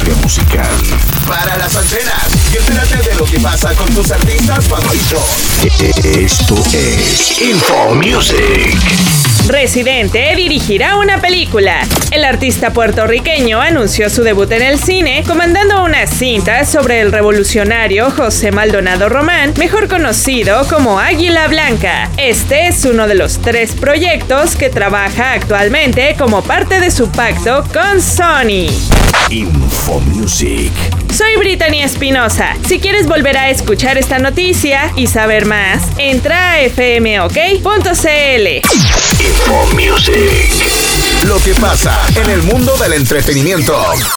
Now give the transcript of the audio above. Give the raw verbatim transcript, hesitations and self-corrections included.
industria musical. Para las antenas y entérate de lo que pasa con tus artistas favoritos. Esto es Info Music. Residente dirigirá una película. El artista puertorriqueño anunció su debut en el cine comandando una cinta sobre el revolucionario José Maldonado Román, mejor conocido como Águila Blanca. Este es uno de los tres proyectos que trabaja actualmente como parte de su pacto con Sony. Info Music. Soy Brittany Espinosa. Si quieres volver a escuchar esta noticia y saber más, entra a f m o k punto c l. Info Music. Lo que pasa en el mundo del entretenimiento.